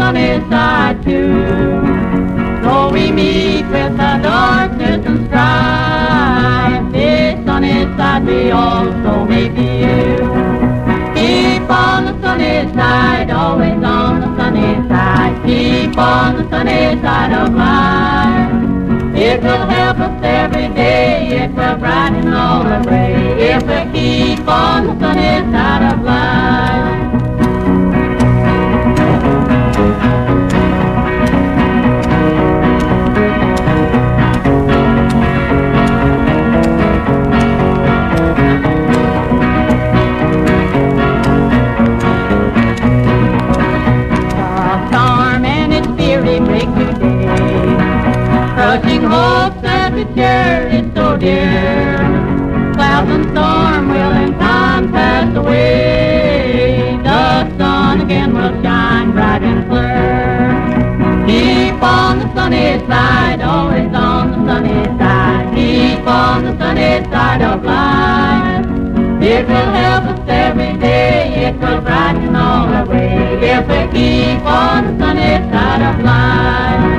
sunny side too. Though we meet with the darkness and strife, the sunny side we also may view. Keep on the sunny side, always on the sunny side. Keep on the sunny side of life. It will help us every day, it will brighten all the way, if we keep on the sunny side of life. Crushing hopes that we cherish so dear. Clouds and storm will in time pass away. The sun again will shine bright and clear. Keep on the sunny side, always on the sunny side. Keep on the sunny side of life. It will help us every day, it will brighten all the way, if we keep on the sunny side of life.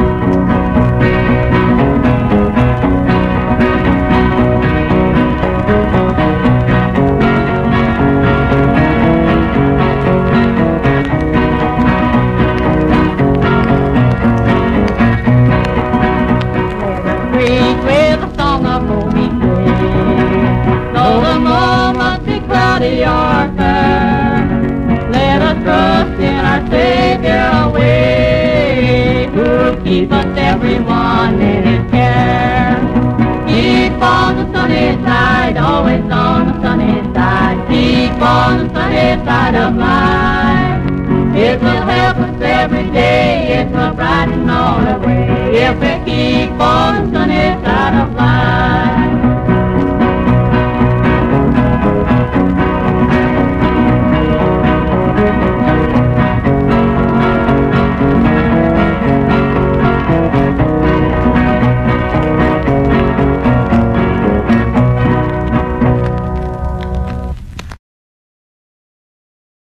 With a song of hope we sing, though the moment be cloudy or fair, let us trust in our Savior always, who'll keep us everyone in His care. Keep on the sunny side, always on the sunny side. Keep on the sunny side of life. It will help us every day, it will brighten